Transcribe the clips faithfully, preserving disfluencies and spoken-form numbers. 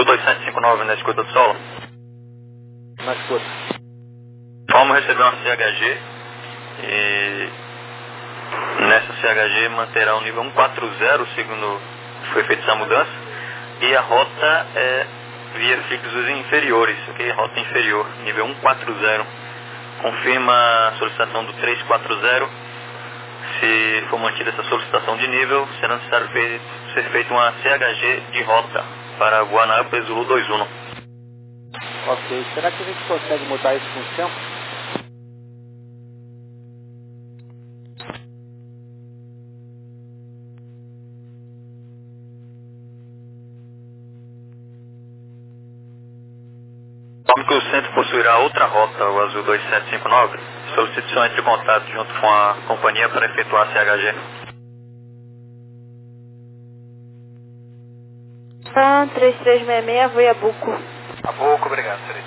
dois sete cinco nove na escuta do solo. Na escuta. Vamos receber uma C H G e nessa C H G manterá o nível cento e quarenta, segundo foi feita essa mudança, e a rota é via fixos inferiores, ok? Rota inferior, nível cento e quarenta. Confirma a solicitação do trezentos e quarenta. Se for mantida essa solicitação de nível, será necessário ser feita uma C H G de rota para Guanaíba Zulu dois um. Ok, será que a gente consegue mudar isso com o tempo? Como que o centro possuirá outra rota, o Azul dois sete cinco nove, solicite seu entre contato junto com a companhia para efetuar a C H G. Pan três três seis seis, Voiabuco. A pouco, obrigado, Seri.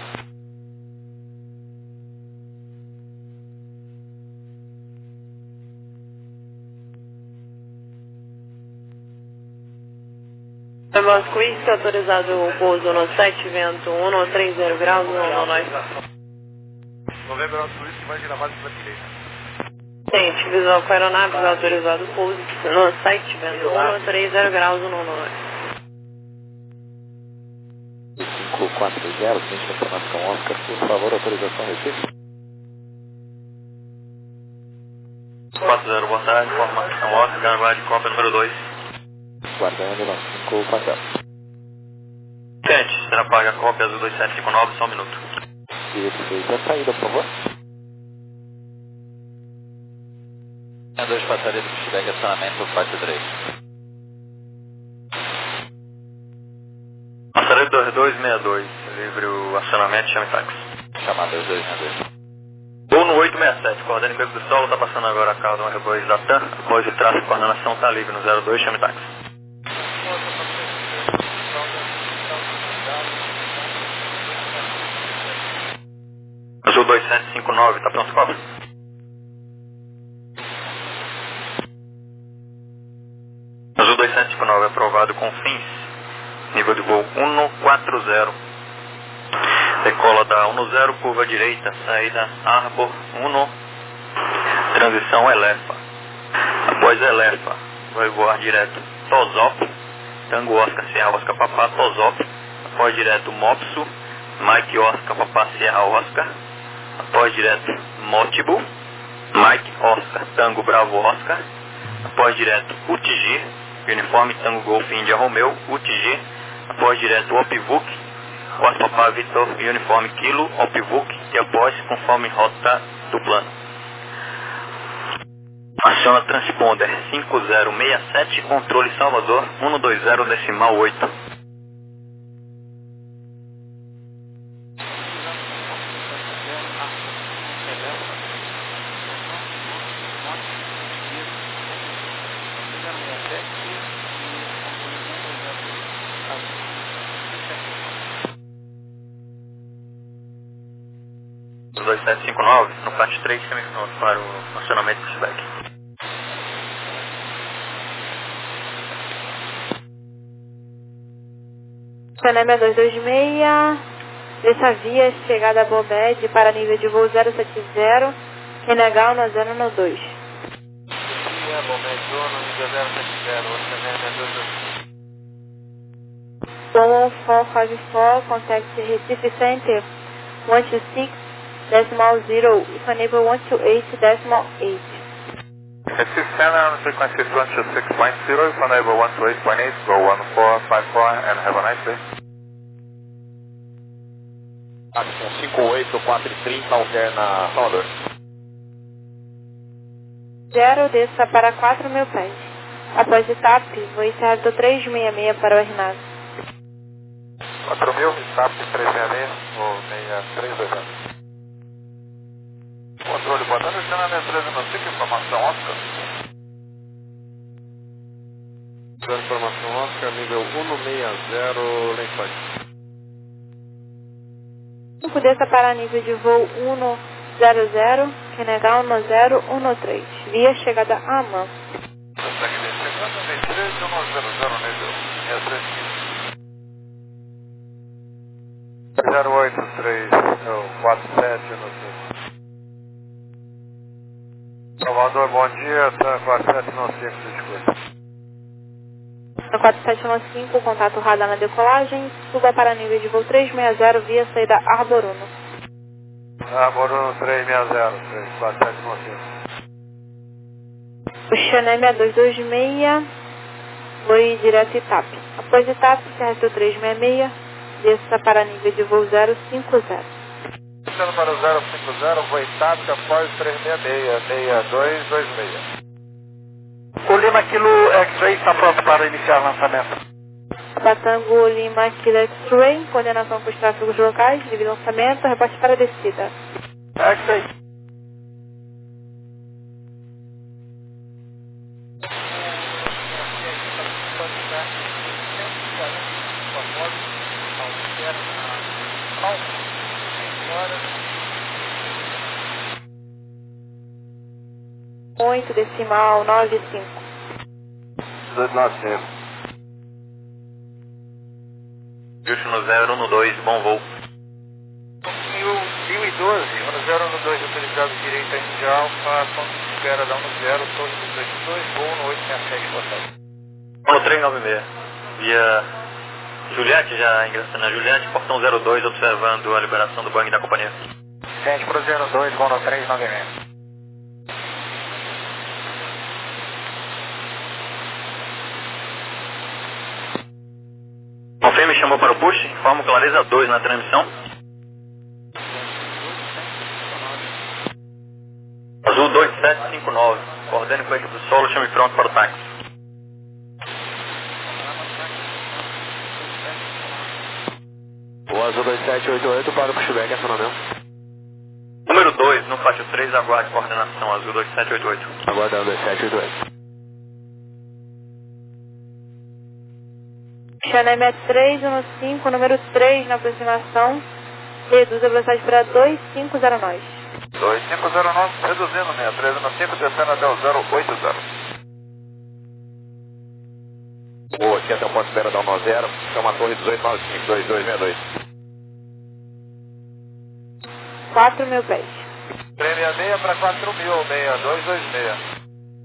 Moscou, isso autorizado o pouso no sete, vento um três zero graus, não, não, nós. Novembro Suíço, vai girar base para a direita. Gente, visual com aeronaves, autorizado o pouso no sete, vento um três zero graus, não, não, nós. cinco quatro zero, ciência informação Oscar, por favor, autorização Recife. quatro zero, boa tarde, informação Oscar, aguarde Copa número dois. Guardando no cinco quatro zero. Gente, será paga a cópia Azul dois sete cinco nove, só um minuto. Perfeito, a saída, por favor. dois passaria do feedback, acionamento quatro três. Passaria dois dois seis dois, livre o acionamento, chame táxi. Chamada dois dois seis dois. Voo no oito seis sete, coordenando em Beco do Sol, está passando agora a cauda um R dois da TAM, após o tráfego de coordenação está livre no zero dois, chame táxi. Azul dois sete cinco nove, está pronto, cobra? Azul dois sete cinco nove, aprovado com fins, nível de voo cento e quarenta. Decola da cento, curva direita, saída Arbor um, transição Elefa. Após Elefa, vai voar direto Tosop, Tango Oscar Sierra Oscar Papá Tosop. Após direto Mopsu, Mike Oscar Papá Sierra Oscar. Após direto Motibu, Mike Oscar Tango Bravo Oscar. Após direto U T G, uniforme Tango Golf India Romeo, U T G. Após direto Opvuk, Oscar Papá Vitor uniforme Kilo, Opvuk. E após, conforme rota do plano. Aciona transponder cinco zero seis sete, controle Salvador cento e vinte decimal oito. dois sete cinco nove, no parte três, semifinal para o acionamento do feedback. Panema dois dois seis, deixa via, chegada a Bobed para nível de voo zero sete zero, Renegal no zero um dois. Via, Bobed, zona, nível zero sete zero, orçamento dois dois. one one four five four, contact Recife Center, one two six decimal zero, enable one two eight decimal eight. Recife Center on frequency one two six point zero, enable one two eight point eight, go one four five four and have a nice day. Action cinco oito quatro trinta, alterna Salvador. zero, desça para quatro mil pés. Após o T A P, vou encerrar do três seis seis para o Hernado. quatro mil, T A P três seis seis, ou seis três dois zero. Controle, boa tarde, acionamento treze no cinco, informação Oscar. Informação Oscar, nível cento e sessenta, Lençóis. cinco, desça para nível de voo cento, Renegal no zero um três, via chegada a Amã. zero oito três, quatro sete no cinco. Salvador, bom dia, tá quatro sete no cinco, desculpa. No quatro sete nove cinco, contato radar na decolagem, suba para nível de voo trezentos e sessenta via saída Arbor Uno. Arbor Uno trezentos e sessenta, três quatro sete nove cinco. O Xané seis dois dois seis, foi direto Itap. Após Itap, se arrastou trezentos e sessenta e seis, desça para nível de voo zero cinco zero. Descendo para o zero cinco zero, voo Itap, após trezentos e sessenta e seis, seis dois dois seis. O Lima Kilo X-Ray está pronto para iniciar o lançamento. Batango Lima Kilo X-Ray, coordenação com os tráfegos locais, livre lançamento, reporte para descida. X-Ray. oito decimal nove cinco. dois nove cinco. Justo no zero um dois, bom voo. mil e doze, um zero um dois, autorizado direita Índia Alfa, ponto de espera da um zero, torre do dois dois, voo no oito seis sete, boa tarde. No três nove seis, via Juliette, já ingressando na Juliette, portão zero dois, observando a liberação do Boeing da companhia. Sente para o zero dois, voo no três nove seis. Confirme, chamou para o push, informo clareza dois na transmissão. Azul dois sete cinco nove, coordene com a equipe do solo, chame pronto para o táxi. O Azul dois sete oito oito para o pushback, acionamento. Número dois, no pátio três, aguarde coordenação, Azul dois sete oito oito. Aguardando dois sete oito oito. Xané seis três um cinco, número três na aproximação, reduz a velocidade para dois cinco zero nove. dois cinco zero nove, reduzindo, seis três um cinco, descendo até o zero oito zero. Boa, aqui até o ponto de espera da um zero, é uma torre dezoito nove cinco, dois dois seis dois. quatro mil pés. três seis seis para quatro mil, seis dois dois seis.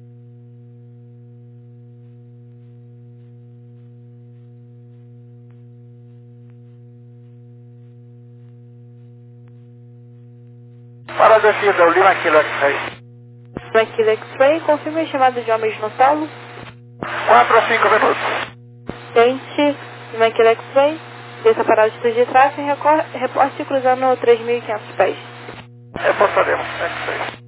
Para a descida, o Lima Kilo X-Ray. Lima Kilo X-Ray, confirma a chamada de homens no solo. quatro a cinco minutos. Tente, Lima Kilo X-Ray, desça para a altitude de tráfego e reporte cruzando três mil e quinhentos pés. Reportaremos. X-Ray.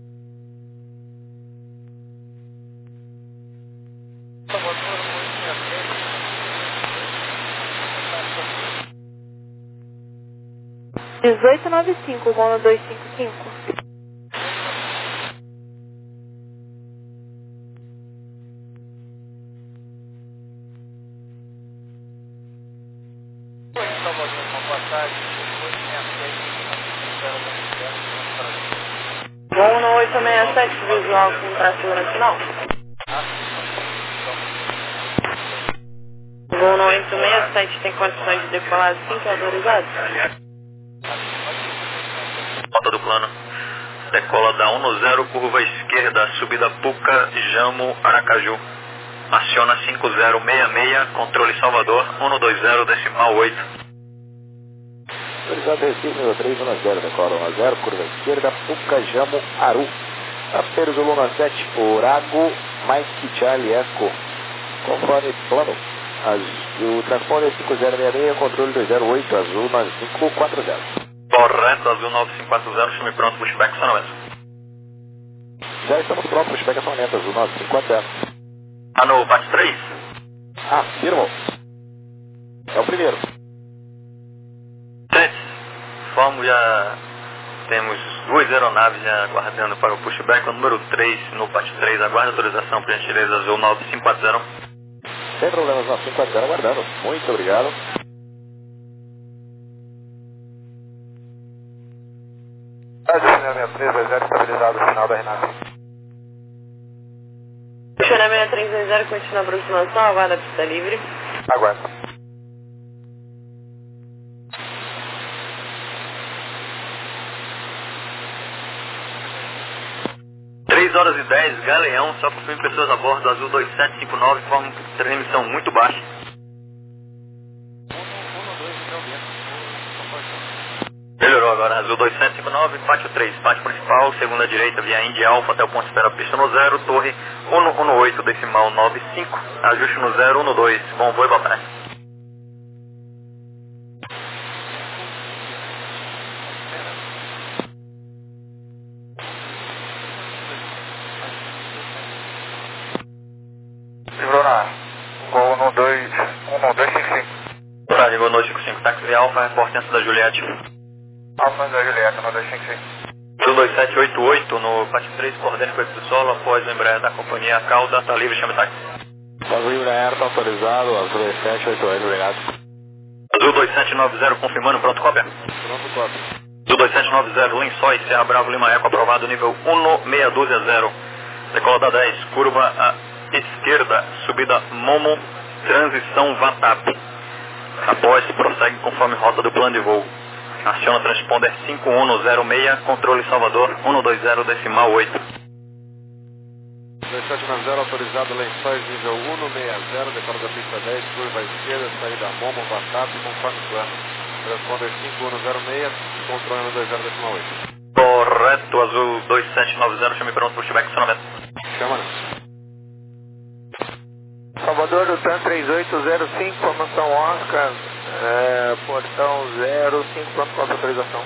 dezoito noventa e cinco, voo no dois cinco cinco. Voo no oito seis sete, visual com tráfego nacional. Voo no oito seis sete, tem condições de decolar assim que é autorizado? Nota do plano. Decola da um zero, curva esquerda, subida Puca, Jamo, Aracaju. Aciona cinco zero seis seis, controle Salvador, um dois zero, decimal oito. Autorizado Recife, nível três um zero, decola um zero, curva esquerda, Puca, Jamo, Aru. Apeiro Zulu um sete, Orago, Mike Charlie Echo. Conforme plano. Azul, o transponder cinco zero seis seis, controle dois zero oito, Azul nove cinco quatro zero. Correto, Azul nove cinco quatro zero, chame pronto, pushback, acionamento. Já estamos prontos, pushback acionamento, Azul nove cinco quatro zero. Ah, no P A T três? Afirmo. É o primeiro. Gente, informo, já temos duas aeronaves já aguardando para o pushback. O número três no P A T três, aguarda autorização, por gentileza, Azul nove cinco quatro zero. Sem problemas, nove cinco quatro zero, aguardando. Muito obrigado. seis três dois zero, estabilizado, final da Renata. Xané seis três dois zero, continua a aproximação, aguarda a pista livre. Aguardo. horas e dez, Galeão, só confirme pessoas a bordo, azul dois sete cinco nove, forma transmissão muito baixa. Melhorou agora, azul dois sete cinco nove, pátio três, pátio principal, segunda direita, via Indy Alfa até o ponto de espera, pista no zero, torre cento e dezoito, decimal nove cinco, ajuste no zero um dois, bom voo e boa praia. Livrou na Gol um dois cinco cinco. Boa tarde, Gol dois cinco cinco, táxi Alfa, reporte antes da Juliette. Alfa da Julieta, um dois cinco cinco. Azul dois sete oito oito, no pátio três, coordene com o solo, após o Embraer da companhia Cauda, está livre, chame táxi. Azul Embraer, está autorizado, azul dois sete oito oito, obrigado. Azul dois sete nove zero, confirmando, pronto, cópia. Pronto, cópia. Azul dois sete nove zero, Lençóis, Serra Bravo, Lima Eco, aprovado, nível um seis um dois zero. Decola da dez, curva à esquerda, subida Momo, transição Vatap. Após, prossegue conforme rota do plano de voo. Aciona transponder cinco um zero seis, controle Salvador um dois zero, decimal oito. dois sete nove zero, autorizado, Lençóis, nível um seis zero, decola da pista dez, curva à esquerda, saída Momo, Vatap, conforme plano. Transponder cinco um zero seis, controle um dois zero, decimal oito. Correto, azul dois sete nove zero, chame pronto para o check acionamento. Chama, Salvador do TAM três oito zero cinco, formação Oscar, é, portão zero cinco, pronto com a autorização.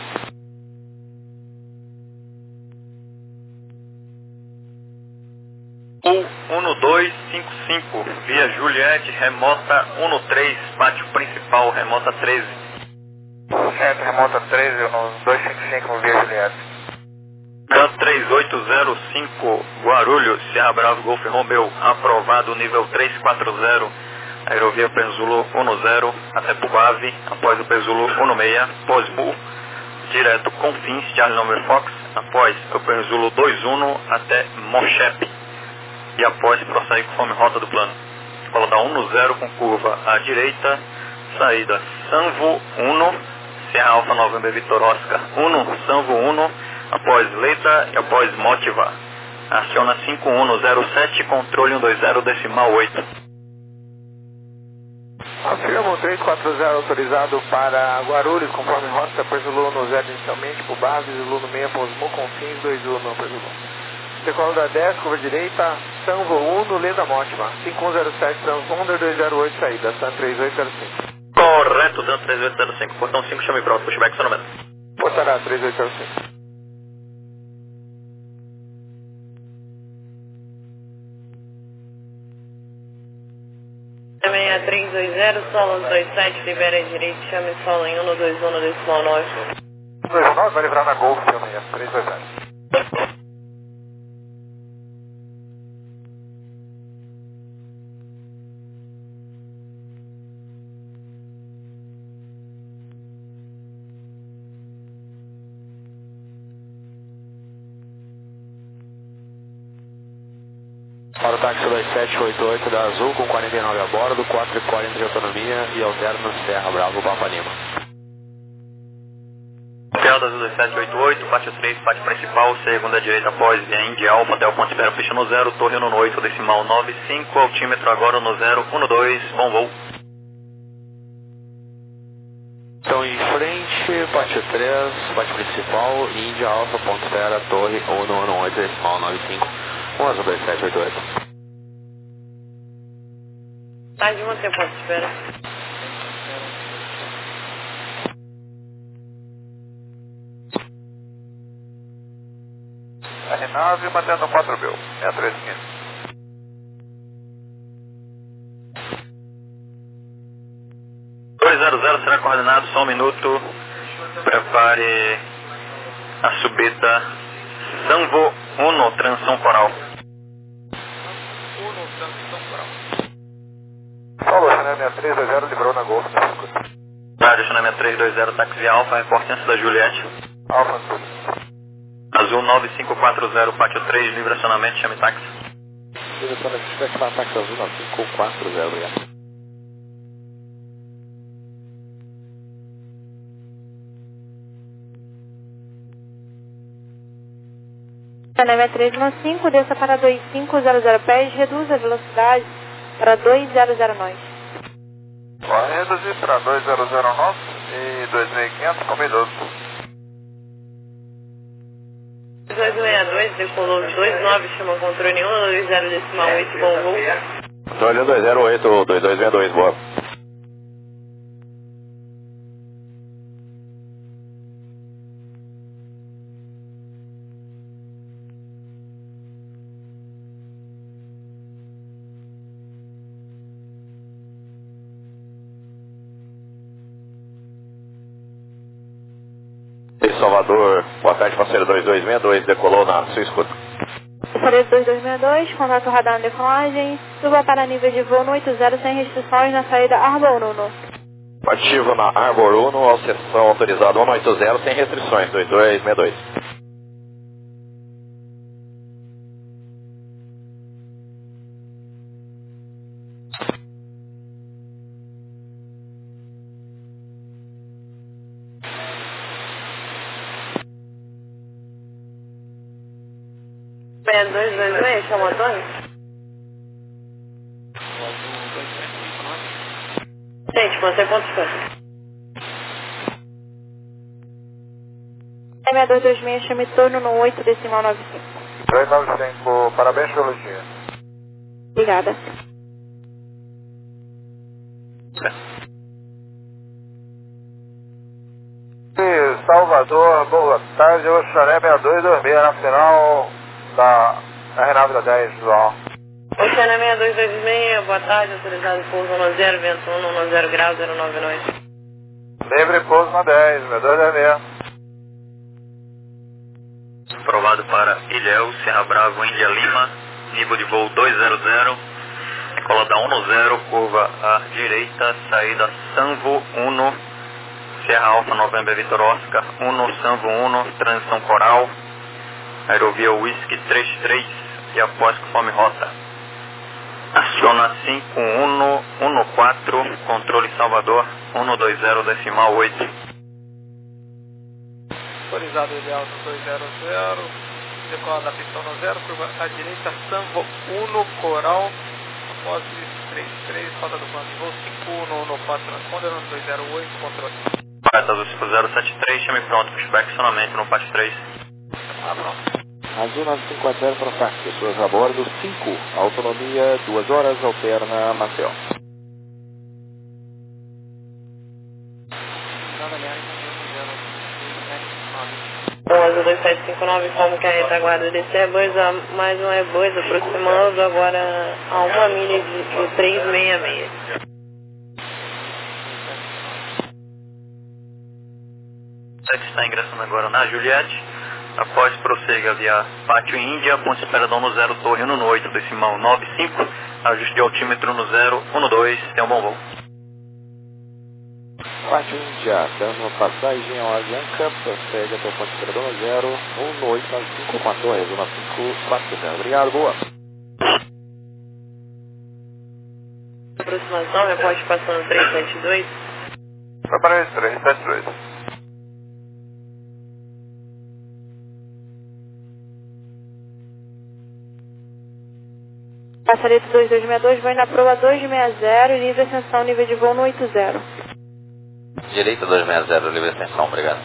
um dois cinco cinco, via Juliette, remota um três, pátio principal, remota treze. Certo, remota treze, no dois cinco cinco, via Juliette. TAM três oito zero cinco, Guarulhos, Serra Bravo, Golf Romeo, aprovado, nível três quatro zero, aerovia Penzulo um zero, até Pubave, após o Penzulo um seis, pós-mu, direto Confins, Charlie Number Fox, após o Penzulo dois um, até Mochep, e após prossegue conforme rota do plano. Escola da um zero com curva à direita, saída Sanvo um, Serra Alfa November Vitor Oscar um, Sanvo um, após Leita e após Motiva. Aciona cinco um zero sete, controle um dois zero, decimal oito. Afirmo três quatro zero, autorizado para Guarulhos, conforme rota, Perzulu no zero inicialmente, por base, Zulu no meio, Posmo, Confins, dois um no Perzulu. Decola da dez, curva direita, Sanvo um, Leda Motiva, cinco um zero sete, transponder dois zero oito, saída, TAM três oito zero cinco. Correto, TAM três oito zero cinco, portão cinco, chame pronto, pushback, acionamento. Portará três oito zero cinco. seis três dois zero, solo dois sete, libera direito, chame solo em um dois um, decimal nove. um dois um nove, vai livrar na Golf, chama aí, três dois zero. Para o táxi dois sete oito oito da Azul, com quarenta e nove a bordo, quatro e quarenta de autonomia e alterno Serra Bravo, Papa Lima. Hotel da Azul dois sete oito oito, pátio três, pátio principal, segunda direita após, via Indy Alfa até o ponto de espera, pista no zero, torre no oito, decimal nove cinco, altímetro agora no zero um dois, bom voo. Então em frente, pátio três, pátio principal, Indy Alfa, ponto de espera, torre um um oito, decimal nove cinco, com Azul dois sete oito oito. Tá de manter ponto de espera. R nove, mantendo quatro mil, é a três quinhentos. dois zero zero será coordenado, só um minuto. Prepare a subida Sanvo um, transição coral. Falou, Chanel seis três dois zero, livrou na Golf, na escuta. Rádio Chanel seis três dois zero, táxi Alfa, reporte antes da Juliette. Alfa, tudo. Azul nove cinco quatro zero, pátio três, livre acionamento, chame táxi. Direção da Express para táxi Azul nove cinco quatro zero, obrigado. Canema três um cinco, desça para dois cinco zero zero pés, reduza a velocidade para dois zero zero nós. Pode reduzir para dois zero zero nós e dois mil e quinhentos com minuto. dois seis dois, decolou dois nove, chama controle um dois zero decimal oito, bom voo. Controle um dois zero oito, dois dois seis dois, boa. Salvador, boa tarde, parceiro dois dois seis dois, decolou na sua escuta. Parceiro dois dois seis dois, contato radar na decolagem, suba para nível de voo no oito zero sem restrições na saída Arbor Uno. Ativo na Arbor Uno, acessão autorizada um oito zero sem restrições, dois dois seis dois. seis dois dois dois, chama Antônio? Gente, você quantos foi? Canema dois dois seis, chame torno no oito decimal nove cinco. dois nove cinco, parabéns pelo dia. Obrigada. E Salvador, boa tarde, eu Xaré seis dois dois seis na final da R nove dez, João. Oceana seis dois dois seis, boa tarde, autorizado pouso um zero, vento um, zero grau, zero nove nós. Livre pouso na dez, seis dois dois seis. Aprovado para Ilhéu, Serra Bravo, Índia Lima, nível de voo dois zero zero, decola da um zero, curva à direita, saída Sanvo um, Serra Alfa November Vitor Oscar um, Sanvo um, transição Coral, aerovia Whisky três três e após conforme rota. Aciona cinco um um quatro, controle Salvador um dois zero decimal oito. Autorizado ideal no dois zero zero, decola da pista um zero, curva à direita, Sanvo um, Coral, após três três, falta do plano de voo cinco um um quatro, transponder no dois zero oito, controle. Correto, azul cinco zero sete três, chame pronto, pushback acionamento no P A S três. Ah, pronto. Azul nove cinco quatro zero para o F A C, pessoas a bordo cinco, autonomia duas horas, alterna Maceió. Bom, azul dois sete cinco nove, como que a retaguarda desse Airbus, a- mais um Airbus aproximando agora a uma milha de, de três seis seis. Você que está ingressando agora na Juliette, após prossega via Pátio Índia, ponte esperador no zero, torre no oito, decimal nove cinco, ajuste de altímetro no zero um dois, tenha um bom voo. Pátio Índia, dando passagem ao Avianca, prossegue até o ponto esperador no zero um oito nove cinco com a torre, azul nove cinco quatro zero. Obrigado, boa. Aproximação, reporte passando três sete dois. Foi para esse três sete dois. Passareto dois dois seis dois, vai na proa dois seis zero, livre ascensão, nível de voo no oito zero. Direita dois seis zero, livre extensão, obrigado.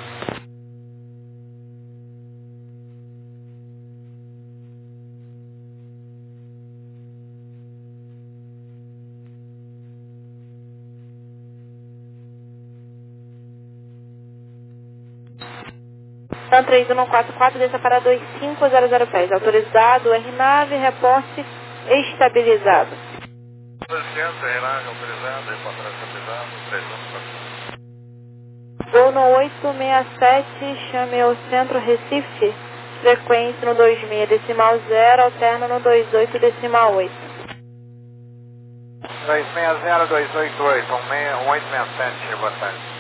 Então três um quatro quatro, desça para dois cinco zero zero pés. Autorizado, R nove, reporte estabilizado. Licença, Renage, autorizado, reportagem estabilizado, três um quatro. Voo no oito seis sete, chame ao centro Recife, frequência no dois seis decimal zero, alterna no dois oito decimal oito. dois seis zero, dois oito oito, um oito seis sete, boa tarde.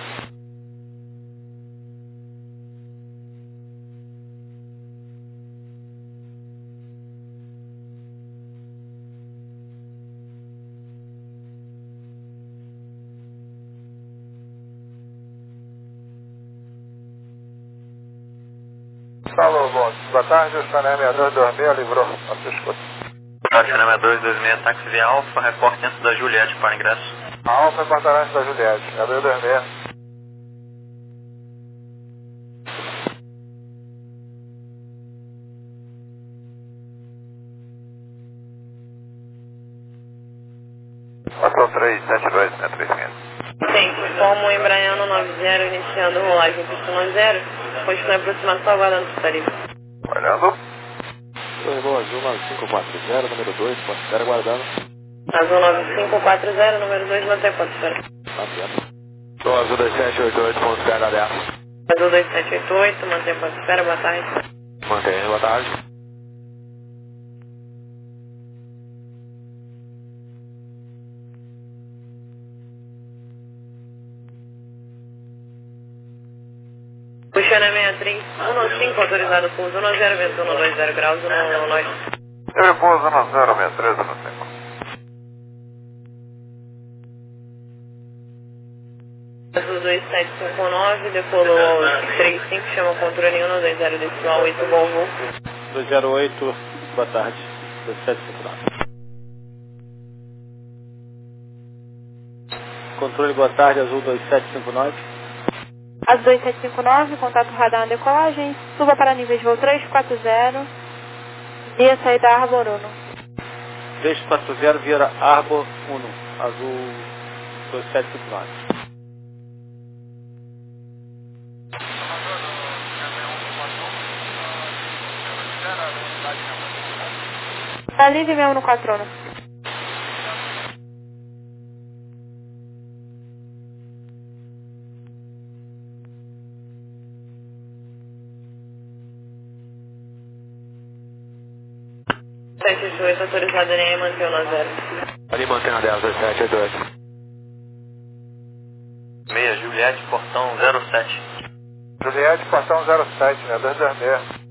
Alô, bom, boa tarde, o Chanel seis dois dois seis livrou, nossa escuta. Boa tarde, Chanel seis dois dois seis, táxi via Alfa, reporte antes da Juliette para ingresso. A Alfa reportará antes da Juliette, seis dois dois seis. quatro três sete dois seis três cinco. Sim, como Embraer nove zero, iniciando rolagem Y zero, continue aproximação aguardando o tarifa. Olhando. Tornou azul nove cinco quatro zero, número dois, ponto zero, aguardando. Azul nove cinco quatro zero, número dois, mantém ponto zero. Mantendo. Tom azul dois sete oito oito, ponto zero, aberto. Azul dois sete oito oito, mantém ponto zero, boa tarde. Mantém, boa tarde. Puxando a seis três um cinco, autorizado pouso um zero, vento um dois zero graus, um nove. Eu pouso um zero seis três um cinco. Azul dois sete cinco nove, decolou três cinco, chama controle um dois zero decimal oito, Volvo. dois zero oito, boa tarde, dois sete cinco nove. Controle, boa tarde, Azul dois sete cinco nove. Azul dois sete cinco nove, contato radar na decolagem, suba para nível de voo três quatro zero, via saída Arbor Uno. três quatro zero, via Arbor Uno, Azul dois sete cinco nove. Tá livre mesmo no quatro uno. sete oito oito, autorizado em manter o zero. Ali mantendo a dez dois sete oito oito. seis, Juliette, portão zero sete. Juliette, portão zero sete, né? dois dois seis.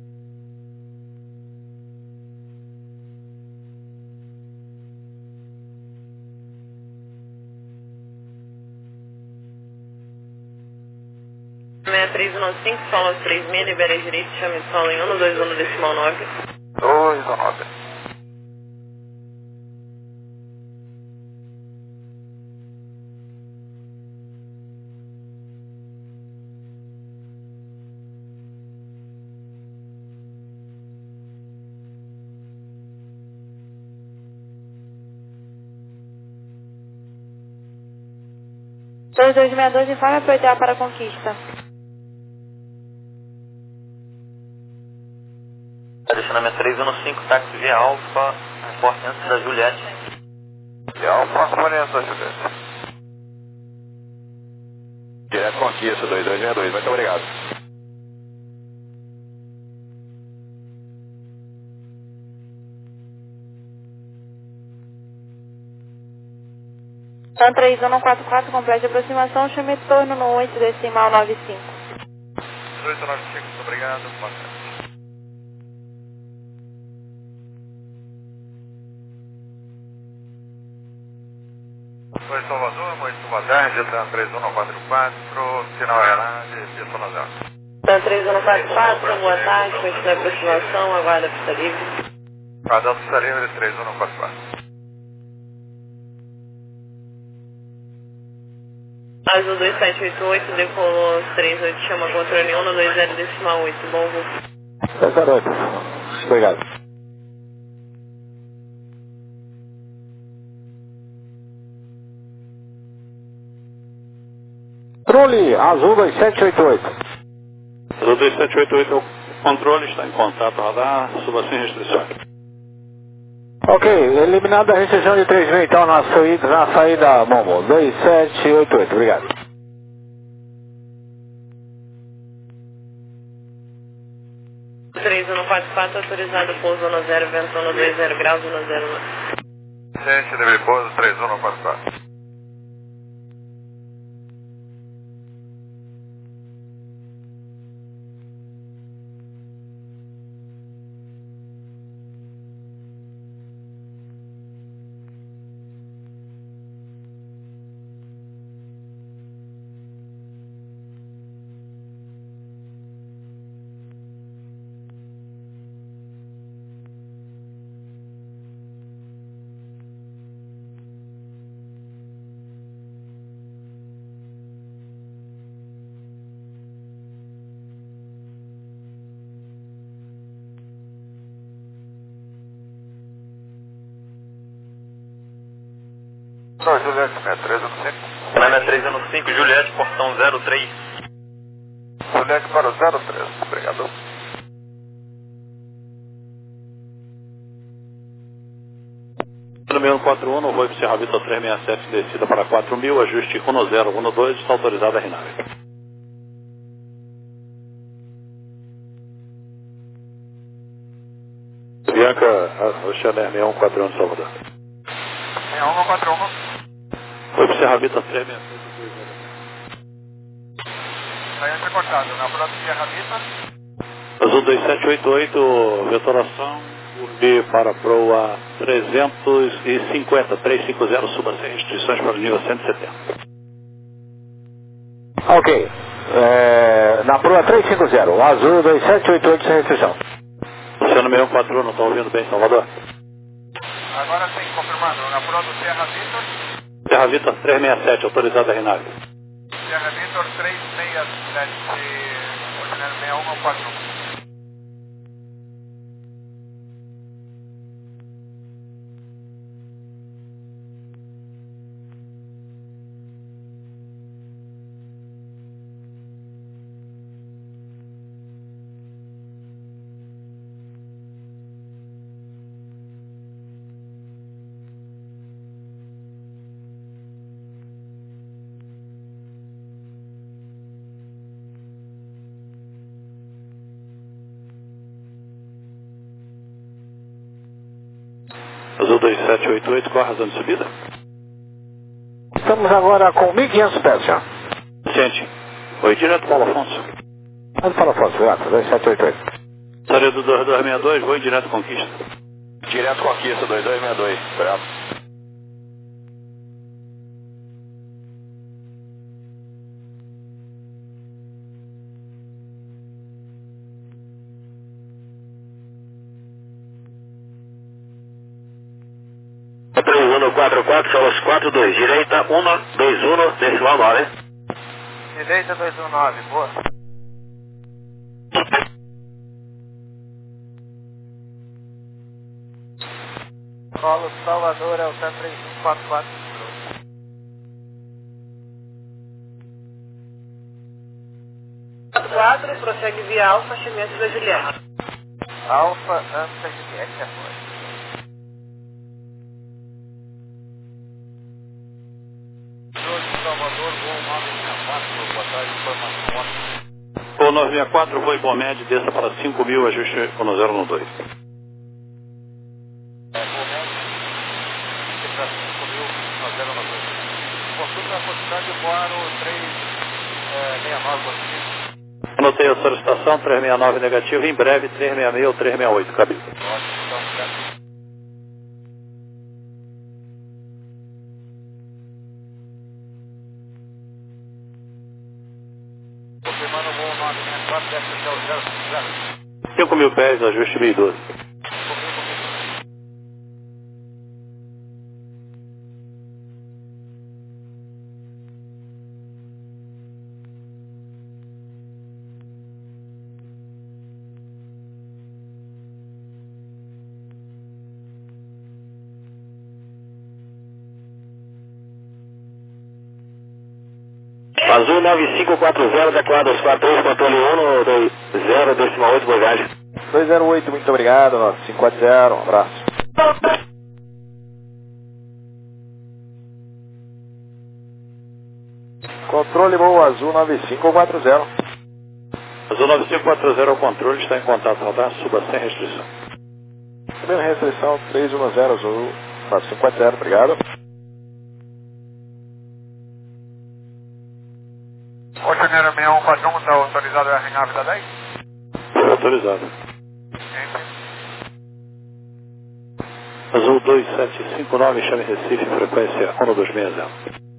seis três um cinco, solo três seis, liberei direito, chame solo em um dois um decimal nove. dois nove. dois dois seis dois, informe a P T A para a conquista. Direcionamento três um cinco, táxi via Alfa, reporte antes da Juliette. E Alfa, orienta a Juliette. Direto conquista, dois dois seis dois, muito obrigado. Então três um quatro quatro, complete a aproximação, chame torno no oito decimal nove cinco. oito nove cinco, muito obrigado. Boa tarde. Oi, Salvador, muito boa tarde, tá três um quatro quatro, sinal Herade, pista no zero. Então três um quatro quatro, boa tarde, continue a aproximação, aguarda a pista livre. Padrão pista livre, três um quatro quatro. Azul dois sete oito oito, decolou três oito, chama controle um dois zero decimal oito, Volvo. dois zero oito, obrigado. Controle, Azul dois sete oito oito. Azul dois sete oito oito, o controle está em contato radar, suba sem restrições. Ok, eliminada a restrição de três mil, então na saída, na saída Momo, dois sete oito oito, obrigado. três um quatro quatro, autorizado pouso no zero, vento no dois zero graus, no zero. Gente, deve pouso, três um quatro quatro. Não, Juliette, sessenta e três ano cinco. Sessenta e três ano cinco, Juliette, portão zero três. Juliette para o zero três, obrigado. Número um quatro um, voo Sierra Vitor três seis sete, descida para quatro mil, ajuste um zero um dois, está autorizada a RINAV. Bianca, Oceaner seis um quatro um de Salvador. seis um quatro um. Voo Sierra Vitor três seis sete. Vai entrecortado, na próxima Sierra Vista. Azul dois sete oito oito, vetoração, Urbi para proa trezentos e cinquenta, trezentos e cinquenta, suba sem restrições para o nível cento e setenta. Ok. É, na proa trezentos e cinquenta, Azul dois sete oito oito sem restrição. Oceano seis um quatro um, não está ouvindo bem, Salvador? Agora sim, confirmado, na proa do Sierra Vitor. Sierra Vitor três seis sete, autorizada a RINAV. Sierra Vitor três seis sete, Oceaner seis um quatro um. Azul dois sete oito oito, qual a razão de subida? Estamos agora com mil e quinhentos pés já. Gente, foi direto para o Afonso. Onde fala Afonso? dois sete oito oito. Saída do dois dois seis dois, vou em direto Conquista. Direto Conquista, dois dois seis dois. Bravo. um quatro quatro, solos quatro dois, direita um dois um, decimal nove. Direita dois um nove, boa. Solo Salvador é o cento e três cinco quatro quatro. quatro, prossegue via Alfa, Chimento da Juliette. Alfa, antes da Juliette, agora. Salvador, voo nove seis quatro, boa tarde, informação. Voo nove seis quatro, voo Ibomed, desça para cinco mil, ajuste um zero um dois. É, voo médio, para cinco mil, um zero um dois. Consulta a quantidade de voar o três seis nove positivo. Anotei a solicitação, três seis nove negativo, em breve três seis seis ou três seis oito, cabido. Ótimo, então, certo. Confirmando o voo nove seis quatro, desce até o zero zero. cinco mil pés, ajuste mil e doze. Azul nove cinco quatro zero, adequado aos quatro um, controle um, dois zero, decimal oito, bagagem. dois zero oito, muito obrigado, nosso cinco quatro zero, um abraço. Controle voo azul nove cinco quatro zero. Azul nove cinco quatro zero, o controle está em contato, radar, suba sem restrição. Primeira restrição três um zero, azul cinco quatro zero, obrigado. Oceaneiro seis um quatro um, está autorizado a RNAV da dez? Autorizado. Azul dois sete cinco nove, chame Recife, frequência um dois seis zero.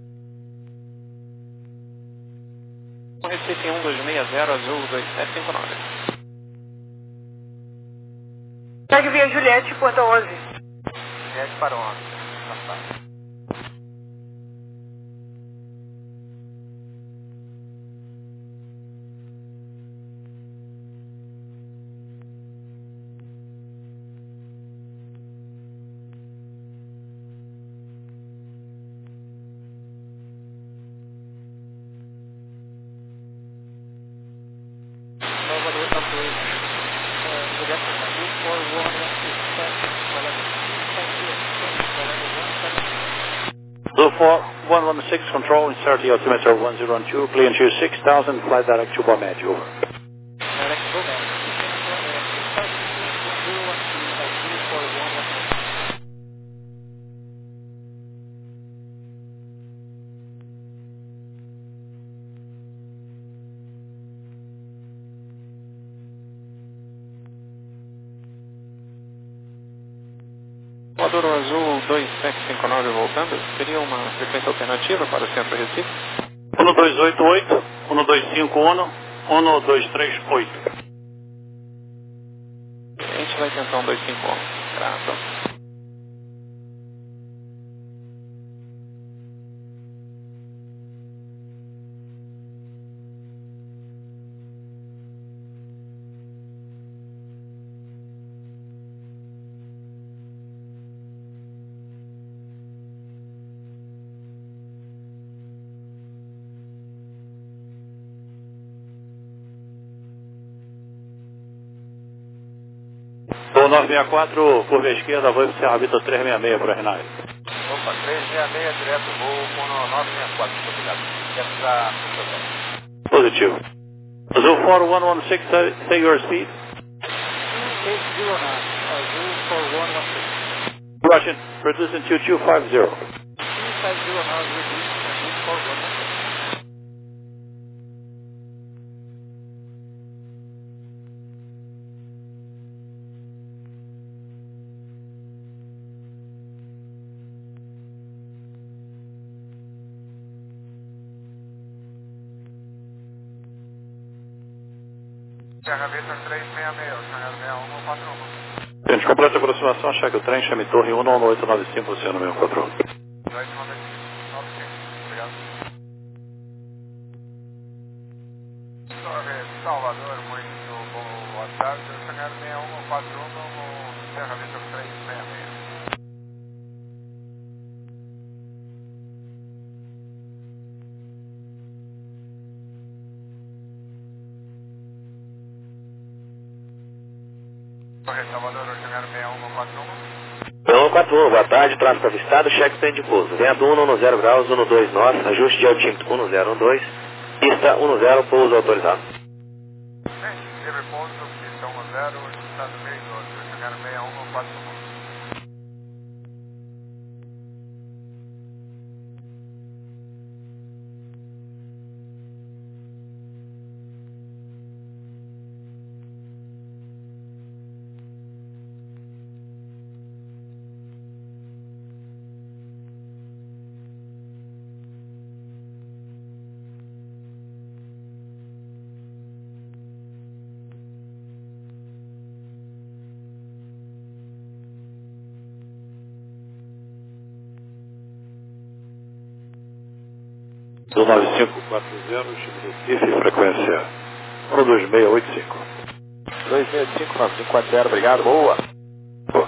Recife um dois seis zero, Azul dois sete cinco nove. Segue via Juliette, porta onze. Juliette para onze. Passado. four one one six control, insert the altimeter one zero one two, clear to six thousand, flight direct to Bomete, over. Direct to Bomete. Voador Azul dois sete cinco nove voltando, seria uma frequência alternativa para o centro Recife? um dois oito oito, um dois cinco um, um dois três oito. A gente vai tentar um dois cinco um. Graças. O nove seis quatro, curva esquerda, voo Serra Vitor três seis seis para o Renais. Opa, três seis seis, direto, voo com nove seis quatro, muito obrigado. Direto para Porto Positivo. Azul four one one six, say your speed. eight zero nine, Azul four one one six. Russian, reducing to two five zero. two five zero now, reducing Azul four one one six. Serra Vitor três seis seis, Serra seis um quatro um. Gente, completa a aproximação, cheque o trem, chame torre um nove oito nove cinco, Oceano seis quatro um. oito nove cinco, obrigado. Torre Salvador, muito boa tarde, Serra seis um quatro um, Serra Vitor três seis seis. Torre Salvador, Serra seis um quatro um. um quatro um, boa tarde, tráfego avistado, cheque tem de pouso. Vento um no zero graus, um dois norte, ajuste de altímetro um zero um dois, pista um zero, pouso autorizado. Livre pouso, pista um zero, estado meio doze, Serra seis um quatro um. Do nove cinco quatro zero, Recife, frequência um dois seis oito cinco. dois seis cinco nove cinco quatro zero, obrigado, boa. Boa.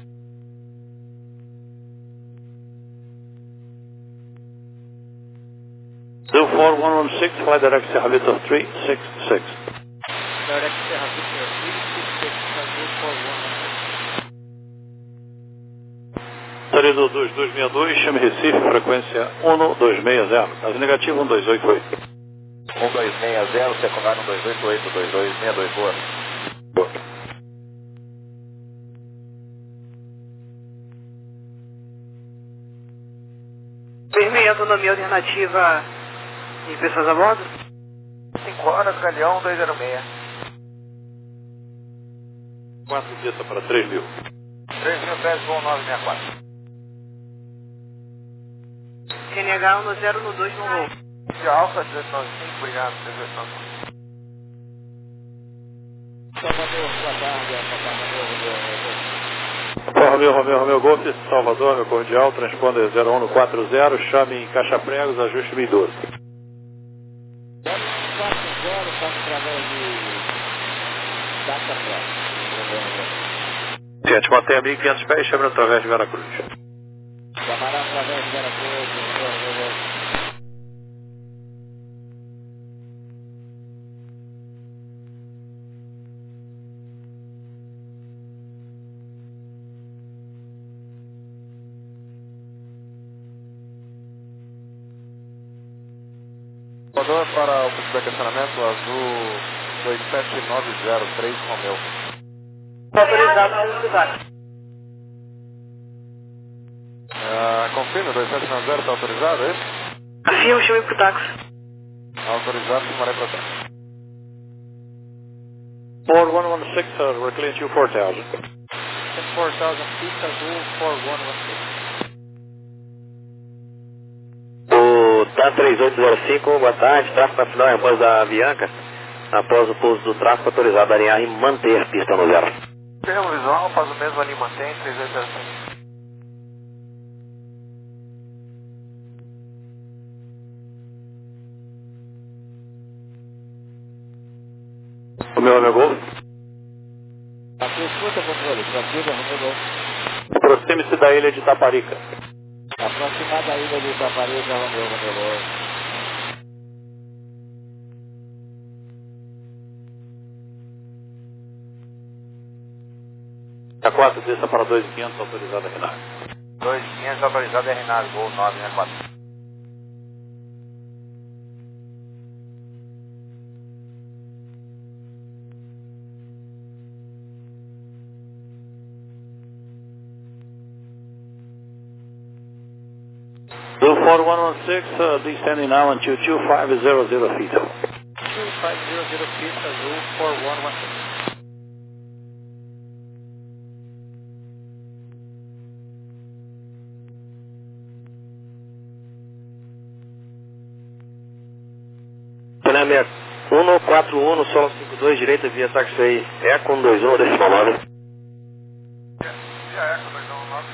Zero four one one six, fly direct Serra Vitor three six six. Direct Serra Vitor three six six, Azul four one one six. Saída dois dois seis dois, chame Recife, frequência um dois seis zero. Caso negativo, um dois oito oito. um dois seis zero, secundário um dois oito oito, dois dois seis dois, boa. Boa. Permeando na minha alternativa e pessoas a bordo? cinco horas, Galeão dois zero seis. quatro pista para três mil. três mil pés, voo nove seis quatro. N H um zero no dois no voo. De Alfa dezoito nove cinco, obrigado, dezoito nove cinco. Salvador, boa tarde, Romeu, Romeu, Romeu Golf, Salvador, meu cordial, transponder zero um no quatro zero, chame em Caixa Pregos, ajuste mil e doze. zero um quatro zero, passa através de Caixa Pregos. Gente, mantenha mil e quinhentos pés, chame através de Veracruz. Chamará através de Veracruz, Salvador para o pushback de estacionamento azul dois sete nove zero três Romeu. Autorizado para o táxi. Uh, confirma, dois sete nove zero está autorizado, é isso? Afirmo, chamei para o táxi. Autorizado, chamarei para o táxi. Ford one one six, uh, we're clearing you four thousand. four thousand pista azul, Ford one one six. O T A três oito zero cinco, boa tarde, tráfego na final após da Avianca. Após o pouso do tráfego autorizado a alinhar e manter pista no zero. Terreno visual, faz o mesmo ali, mantém, três oito zero cinco. O meu amigo? Aqui escuta, controle, prossiga, Romeu. Aproxime-se da ilha de Taparica. Aproximar da ilha de Taparica, Romeu, Romeu. A quatro, desça para dois mil e quinhentos, autorizado a Renato. dois mil e quinhentos autorizado a Renato, gol nove, né, quatro. Do Ford one one six, uh, descending now on two two five zero zero feet. two five zero zero pista azul, Ford one one six. Panamá um quatro um, solo cinco dois, direita via taxi Eco um dois um, decimal nove. Via Eco dois um nove.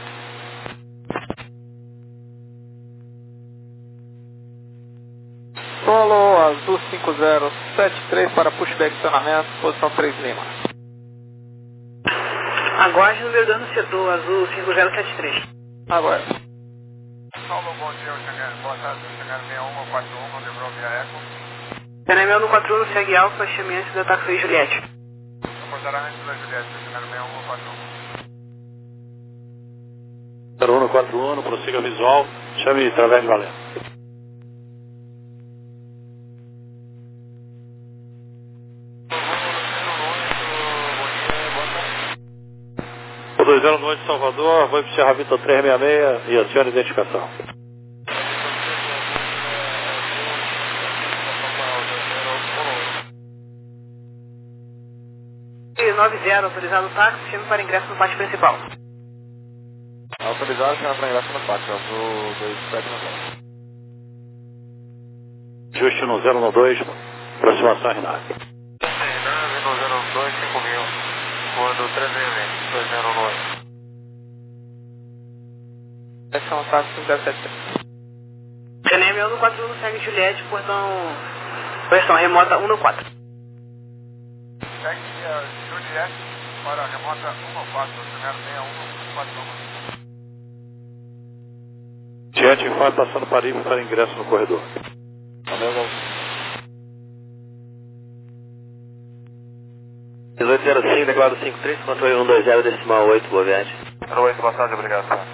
Solo azul cinco zero sete três para pushback estacionamento, posição três Lima. Aguarde o número dois no setor azul cinco zero sete três. Agora. Saulo, bom dia, eu cheguei, boa tarde, eu cheguei no seis um quatro um, não lembrou via Eco. Panamá um quatro um, segue Alfa, chame antes da taxi Juliette. Comportamento da Juliette, eu cheguei no seis um quatro um. zero um quatro um, prossiga visual, chame através de valendo. O dois zero oito Salvador, vai para o Serra Vitor trezentos e sessenta e seis e aciona a identificação. nove zero, autorizado o táxi, chame para ingresso no pátio principal. Autorizado, chama para ingresso no pátio, azul dois sete nove zero. Justo no zero um dois, aproximação Renato. no zero dois cinco mil, quando trezentos, dois zero nove. Essa é um táxi cinco zero sete três. Panamá um quatro um, segue Juliette, portão... Versão remota um quatro. Segue via Juliette para a remota um quatro, seis um quatro um. Jet vai passando para Ivo para ingresso no corredor. Romeu, gol. dezoito zero cinco, declarado cinco três, controle um dois zero, decimal oito, boa viagem. zero oito, boa tarde, obrigado, senhor.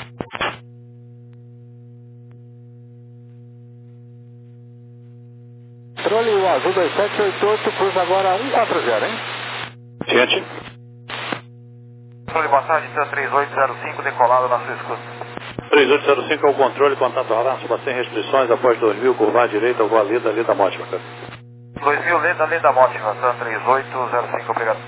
Controle o azul dois sete oito oito, cruza agora um quatro zero, hein? Jet. Controle, boa tarde, três oito zero cinco, decolado na sua escuta. três oito zero cinco é o controle, contato radar, suba sem restrições, após dois mil, curvar à direita, vou ali da Lida Mótima. dois mil, lê da lei da Mótima, três oito zero cinco, obrigado.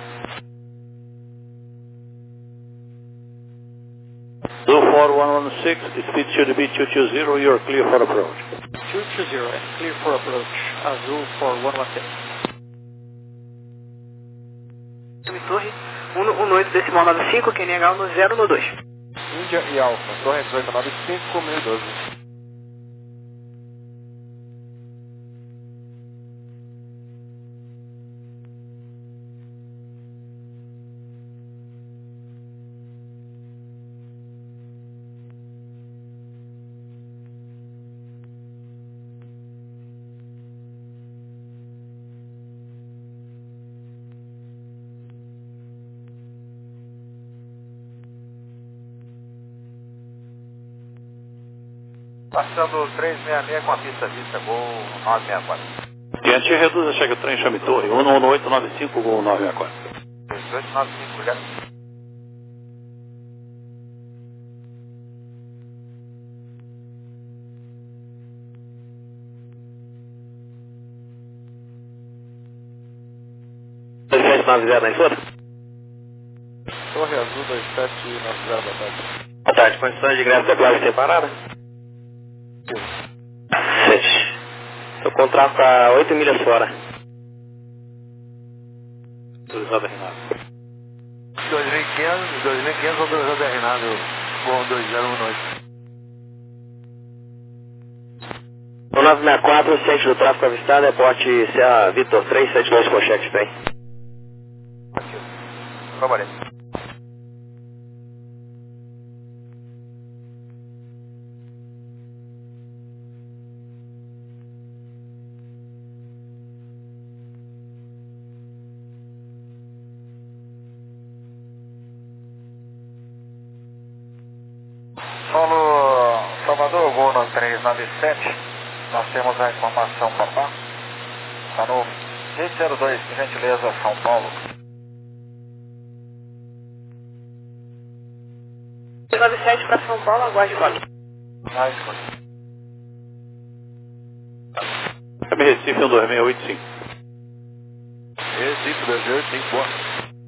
Do Ford one one six, speed should be two two zero, you are clear for approach. two two zero and clear for approach. Azul Ford one one six. Chame Torre um oito, decimal nove cinco, Q N H no zero no dois. Índia e Alfa, torre dezoito nove cinco, mil e doze. Passando trezentos e sessenta e seis com a pista vista, gol nove sessenta e quatro. Diante reduz a chega o trem Chame Torre, um um oito nove cinco, gol nove sessenta e quatro. dezoito nove cinco, obrigado. dois sete nove zero na escuta? Torre Azul dois sete nove zero, boa tarde. Boa tarde, condições de greve da classe separada? Sete. Seu contrato está oito milhas fora. Autorizado a Renato. dois mil e quinhentos, dois mil e quinhentos autorizado a Renato, gol dois zero um oito. O nove sessenta e quatro, ciente do tráfego avistado, reporte C A Vitor três sete dois com cheque, tem. Ativo. Trabalhei. Solo Salvador, gol no três nove sete. Nós temos a informação, papá. Está no seis zero dois, por gentileza, São Paulo. seis nove sete para São Paulo, aguarde o toque. Ah, escuta. Chame Recife um dois seis oito cinco. Recife dois seis oito cinco, boa.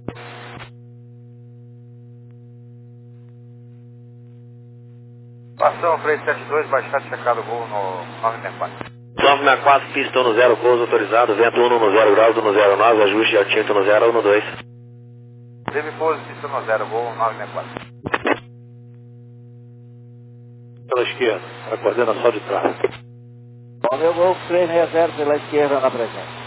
Passão três sete dois, baixado checado, gol no nove sessenta e quatro. nove sessenta e quatro, pistão no zero, pouso autorizado, vento um no zero graus, no zero nove, ajuste de altímetro no zero um dois. Teve pouso, pista no zero, gol nove sessenta e quatro. Pela esquerda, para coordenação de tráfego. Bom, meu gol três sessenta e zero pela esquerda na presença.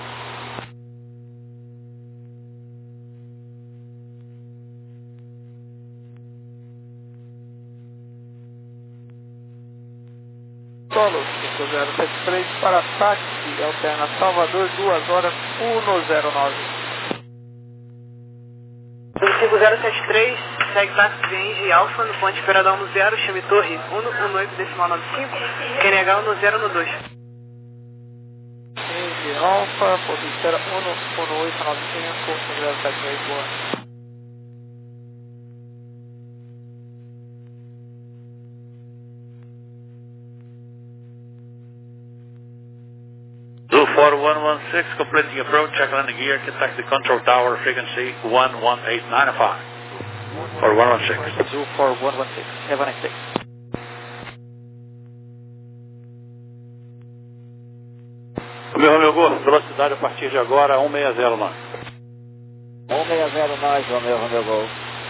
Solo cinco zero sete três para táxi, alterna Salvador, duas horas, um zero nove. cinco zero sete três, segue táxi V N G Alfa no ponte Imperador no zero, chame Torre um um oito decimal nove cinco, quem negar no zero no dois. V N G Alfa, ponto espera um um oito nove cinco, zero sete três, boa. Zoo four one one six, completing approach, check landing gear, contact the control tower, frequency one one eight nine five. four one one six. Zoo four one one six, have a nice day. Meu Romeu Gol, velocidade a partir de agora, um seis zero nove. um seis zero nove, Romeu, Romeu Gol.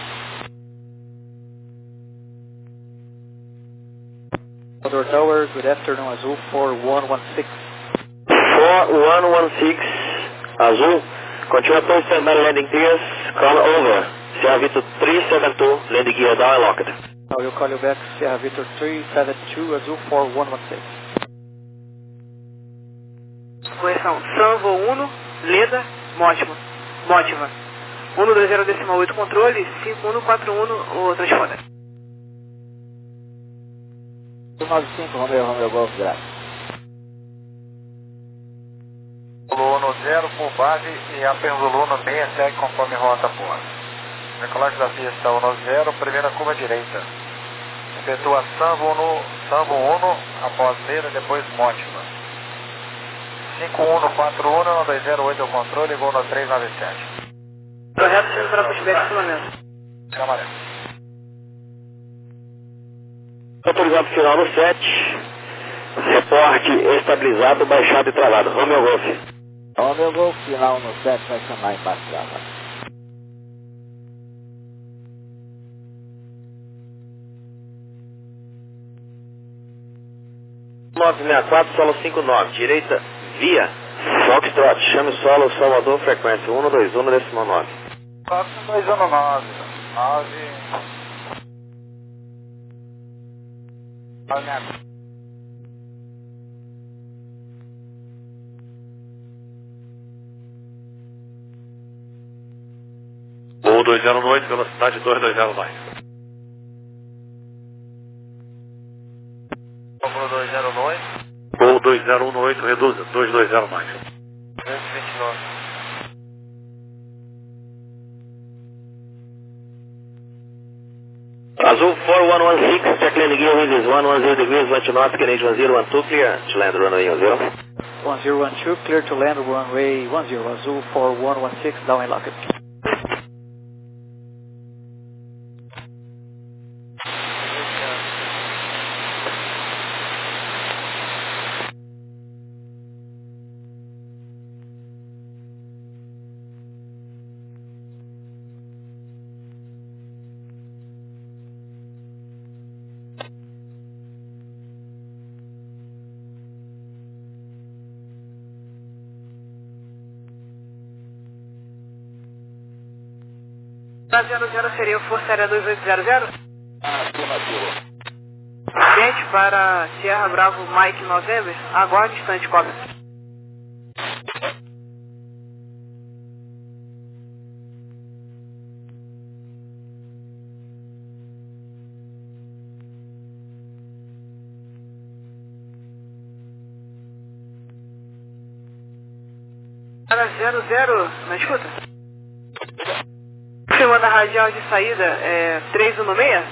Salvador Tower, good afternoon, Azul four one one six. four one one six, Azul, continua por standby landing gears, call over. Sierra Victor three seven two, landing gear down and locked. I will call you back, Sierra Victor three seven two, Azul four one one six. Correção, Sanvo um, Leda, Mótima, Mótiva. um dois zero decimal oito controle, cinco um quatro um, o transponder. nove cinco, Romeu, Romeu Gol, graças. Zulu no zero por base e apenas Zulu no meia segue conforme rota por. Decolagem da pista um no zero, primeira curva direita. Efetua Sanvo no Sanvo um, após Leda, depois Mótima. cinco um quatro um, dois zero oito o controle, gol no três nove sete. Correto, sendo para pushback accionamento. Camarão. Autorizado final no sete, reporte estabilizado, baixado e travado. Romeu Golf. Romeu Gol, final no sete, vai chamar embaixo da água. nove sessenta e quatro, solo cinco nove, direita, via, Foxtrot, chame o solo, Salvador, frequência um dois um decimal nove. quatro dois um nove, nove... Gol dois zero oito, velocidade dois dois zero nove. dois duzentos e vinte e nove. Azul four one one six, check landing gear wind is one one zero degrees, one to knots, Canadian one zero one two, clear to land runway one zero. one zero one two, clear to land runway one zero, Azul four one one six, down and locked. zero zero seria o Força Aérea dois oito zero zero? Afirmativo. Gente, para Sierra Bravo Mike November, aguarde instante, cobra. Para zero zero, me escuta? Confirmando a radial de saída é três um seis?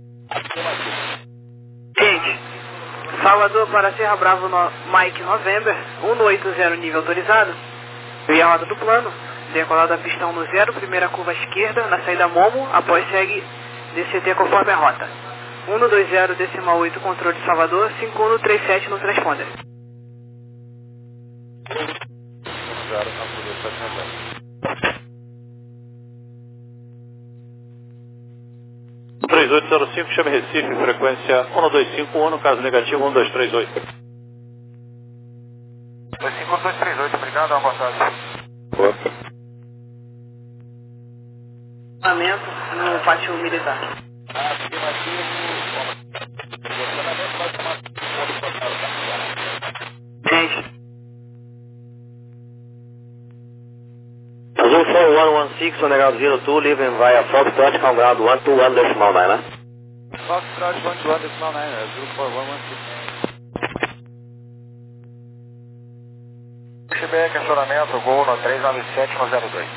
Gente, Salvador para Serra Bravo no, Mike November, um oito zero nível autorizado. Via a roda do plano, decolada a pistão no zero, primeira curva à esquerda, na saída Momo, após segue D C T conforme a rota. um dois zero decimal oito controle de Salvador, cinco um três sete no transponder. três oito zero cinco, chame Recife, frequência um dois cinco um, caso negativo um dois três oito. dois cinco um dois três oito, obrigado, uma boa tarde. Lamento no pátio militar. Gente. Azul four one one six, on the ground zero two, leaving via Foxtrot, on ground one two one decimal nine, né? Foxtrot one two one decimal nine, Azul four one one six. Pushback, acionamento, gol no três nove sete no zero dois.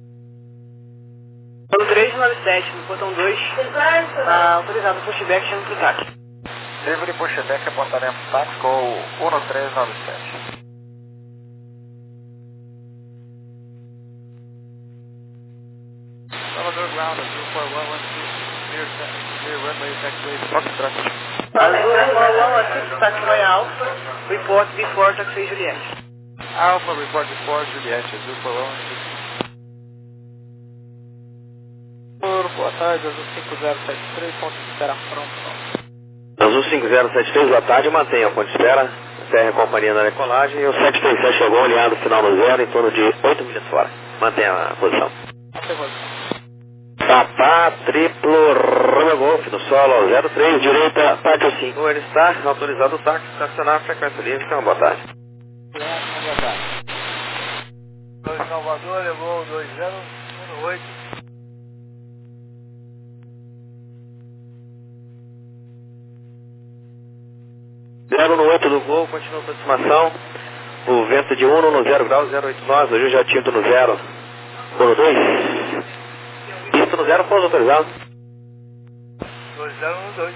No três nove sete, no portão dois, tá autorizado o pushback, chama pro táxi. Livre pushback, apontamento táxi, gol um três nove sete. Salvador Ground, Azul four one one six, clear, clear runway taxiway Foxtrot. Azul four one one six, taxiway Alpha, report before taxiway Juliette. Alpha, report before Juliette, Azul four one one six. Boa tarde, Azul cinco zero sete três, ponto de espera pronto. Azul cinco zero sete três, boa tarde, mantenha a ponto de espera, C R companhia na decolagem, e o sete três sete chegou alinhado final no zero, em torno de oito milhas fora. Mantenha a posição. Papá, triplo, Romeo Golf, no solo, zero três, direita, pátio cinco, ele está autorizado o táxi, estacionar, frequência livre, então boa tarde. Boa tarde. dois Salvador, levou dois zero um oito. zero no oito do gol, continua a aproximação, o vento de um no zero graus, zero oito nove, hoje já tinto no zero, um no dois. Pista no zero, pouso autorizado. dois zero um dois.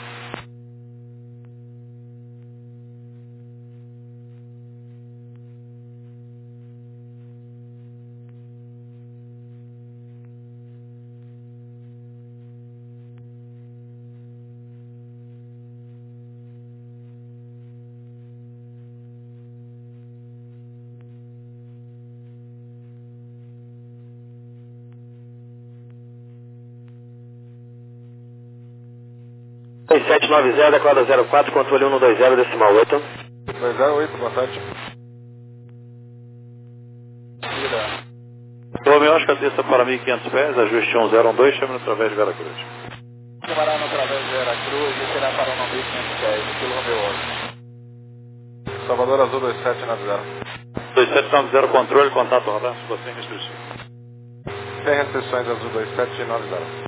dois sete nove zero, declara zero quatro, controle um dois zero, decimal oito. dois zero oito, boa tarde. Romeo, Oscar, desça para mil e quinhentos pés, ajuste um zero um dois, chame através de Vera Cruz. Camarão através de Vera Cruz e será para o mil e quinhentos pés, estilo Romeo Oscar. Salvador Azul dois sete nove zero. dois sete nove zero, controle, contato radar, suba sem restrições. Sem restrições, Azul dois sete nove zero.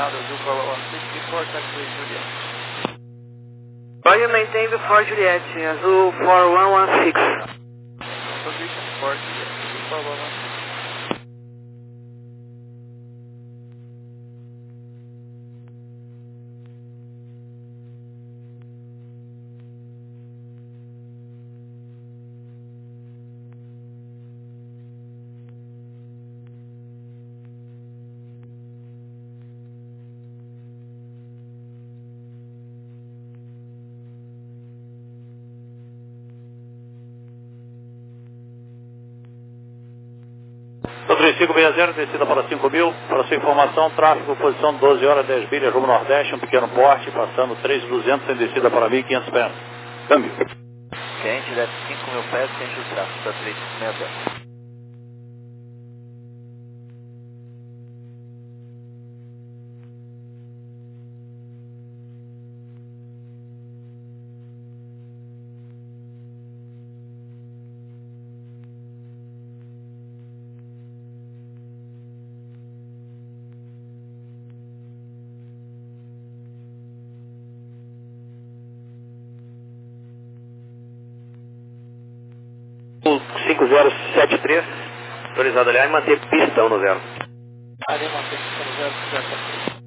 autorizado, Azul for one one six, before taxi Juliet. Roger, maintain before Juliet, Azul for one one six. Position for Juliet, Azul for one one six. três cinco seis zero, descida para cinco mil. Para sua informação, tráfego, posição doze horas, dez milhas, rumo nordeste, um pequeno porte, passando três mil e duzentos, em descida para mil e quinhentos pés. Câmbio. Quente, desce cinco mil pés, quente o tráfego, está três cinco seis zero. cinco zero sete três, autorizado aliás, manter pistão no zero. Área mantém pistão no zero, certo.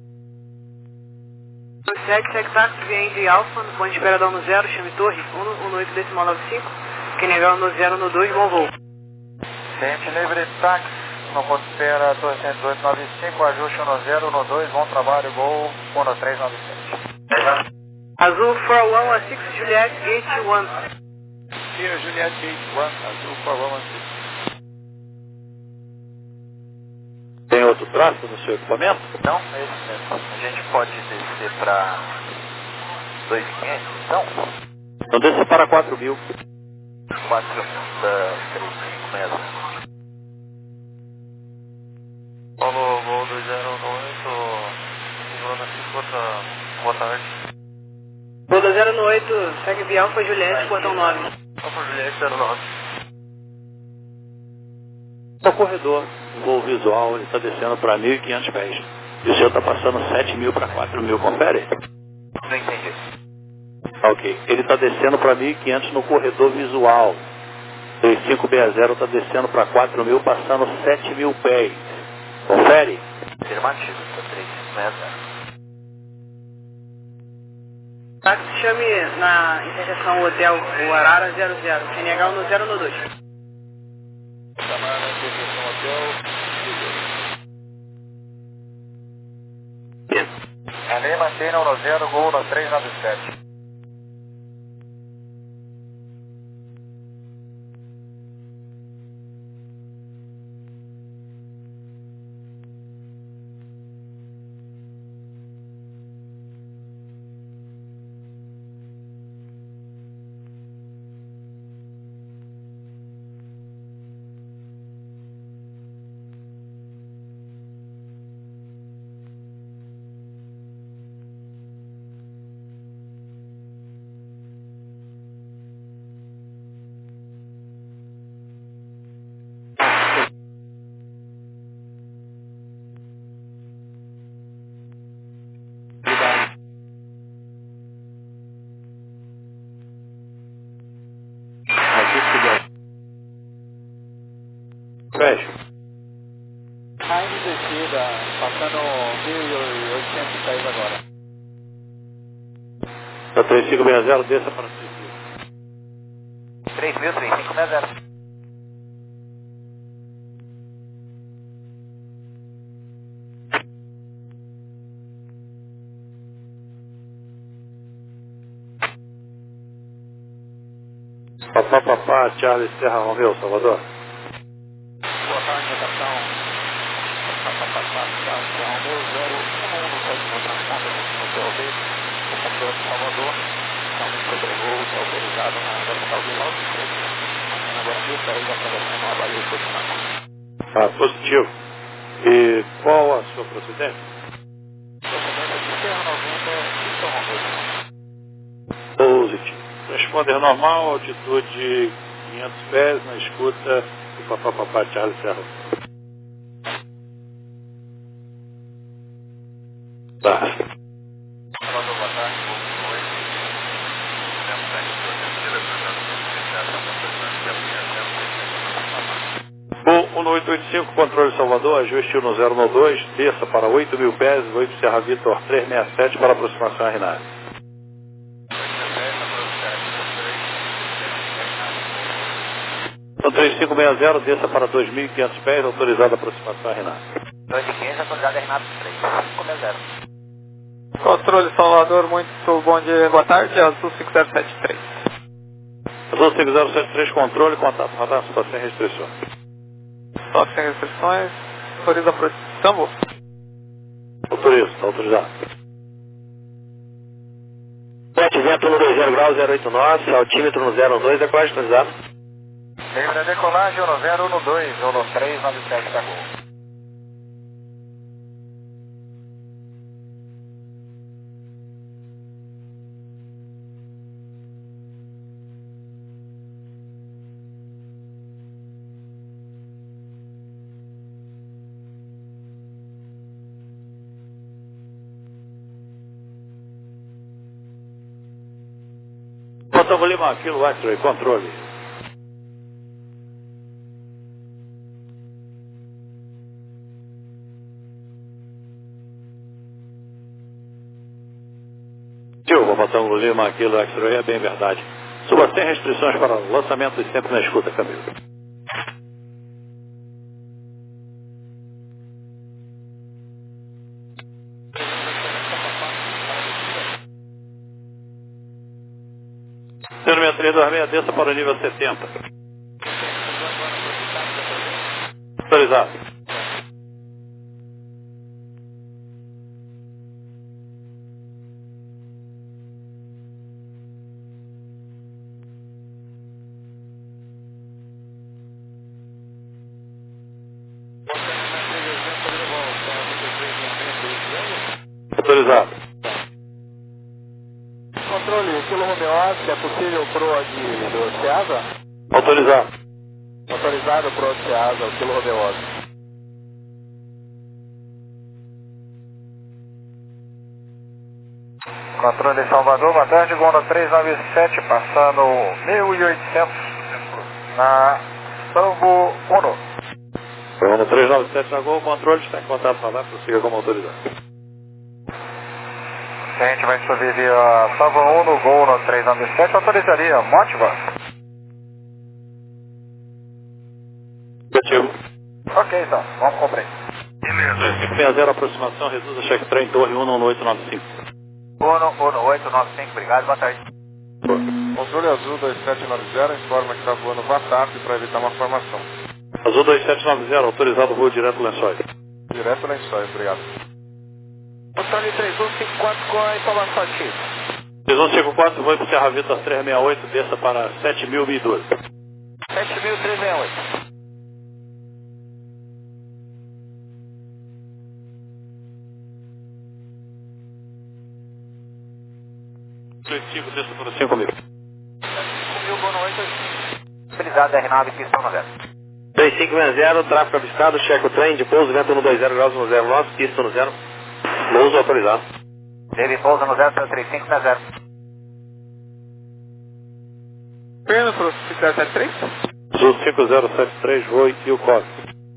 sete, sete táxi, vem de Alfa, no ponto de esperador no zero, chame torre, um um oito decimal nove cinco, que nível no zero no dois, bom voo. Gente livre táxi, no ponto de espera torre cento e dezoito nove cinco, ajuste um zero no dois, bom trabalho, gol um três nove sete. Azul for one one six, Juliet, gate one. Here, Juliet, gate one, Azul for one one six. Tem outro tráfego no seu equipamento? Não, é esse mesmo. A gente pode descer para dois mil e quinhentos, então? Então desça para quatro mil. quatro três cinco seis zero. Paulo, gol dois zero oito, Silvana Ciscota, boa tarde. Gol dois zero oito, segue via Alfa Juliette, portão nove. Alfa Juliette zero nove. No corredor, o voo visual, ele está descendo para mil e quinhentos pés. E o seu está passando sete mil para quatro mil, confere? Não entendi. Ok, ele está descendo para mil e quinhentos no corredor visual. três cinco seis zero está descendo para quatro mil, passando sete mil pés. Confere? Afirmativo, está três cinco seis zero. Táxi, chame na interseção Hotel o Arara zero zero, N H no zero no dois. Chamar na interseção Hotel. Ali mantenha um zero, gol no três nove sete. Fecha. Time descida, passando mil e oitocentos pés agora. Da três cinco seis zero, desça para três mil. três mil, três cinco seis zero. Papá, papá, Charles Serra Romeu, Salvador. Boa tarde, capitão. Romeu zero um um no sétimo transponder no T O B, o comprador de Salvador, finalmente sobregou, está autorizado na vertical de Lauro de Freitas, agora mil pés atravessando a Bahia de Cotinama. Ah, positivo. E qual a sua procedência? Procedência de Serra noventa e São Romeu. Positivo. Transponder normal, altitude quinhentos pés, na escuta do papá, papá, Charles Serra. oito cinco, controle Salvador, ajuste no zero no dois, desça para oito mil pés, oito Serra Vitor trezentos e sessenta e sete para aproximação a Rinaldi. Então três cinco seis zero, desça para dois mil e quinhentos pés, autorizada a aproximação a Rinaldi. dois mil e quinhentos, autorizada a Rinaldi três cinco seis zero. Controle Salvador, muito bom dia, boa tarde, Azul cinco zero sete três. Azul cinco zero sete três, controle, contato, radar, só sem restrições. Só sem restrições, autoriza a aproximação. Autoriza, está autorizado. sete vento no dois zero graus, zero oito nós, altímetro no zero dois, é quase autorizado. Livre de decolagem, um zero um dois, um três nove sete da Gol. Botão Lima, Kilo X-Ray, controle. Silva, Botão Lima, Kilo X-Ray, é bem verdade. Suba sem restrições para o lançamento e sempre na escuta, Camilo. zero seis três dois seis, desça para o nível setenta. Autorizado. Autorizado. Controle, Kilo Romeo, se é possível pro de, do Ceasa? Autorizado. Autorizado pro Ceasa, o Kilo Romeo. Controle Salvador, boa tarde, Gol três nove sete, passando mil e oitocentos na Sambo Uno. Gol três nove sete na Gol, controle está em contato para lá, prossiga como autorizado. A gente vai subir via Sambo Uno, Gol no três nove sete, autorizaria Motiva. Positivo. Ok, então, vamos cumprir. Beleza. cinco seis zero, aproximação, reduza cheque trem, torre um um oito nove cinco. um um oito nove cinco, obrigado, boa tarde. Controle Azul dois sete nove zero, informa que está voando VATAP para evitar uma formação. Azul dois sete nove zero, autorizado voo direto Lençóis. Direto Lençóis, obrigado. Controle três um cinco quatro com a informação ativa. três um cinco quatro, voo para o Serra Vitor trezentos e sessenta e oito, desça para sete mil e doze. sete mil trezentos e sessenta e oito. cinco, desça para cinco mil. cinco mil, boa noite. Utilizado R nove, pistão no zero. três cinco seis zero, tráfego avistado, checa o trem de pouso, vento no dois zero graus, no zero nove, pista no zero. Pouso autorizado. Teve pouso no zero, três cinco seis zero. Perna para o cinco zero sete três. Azul cinco zero sete três, voo e o código.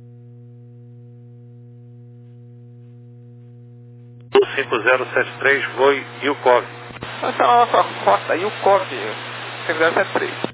Azul cinco zero sete três, voo e o código. Essa é a nossa rota, e o C O V cinco zero sete três.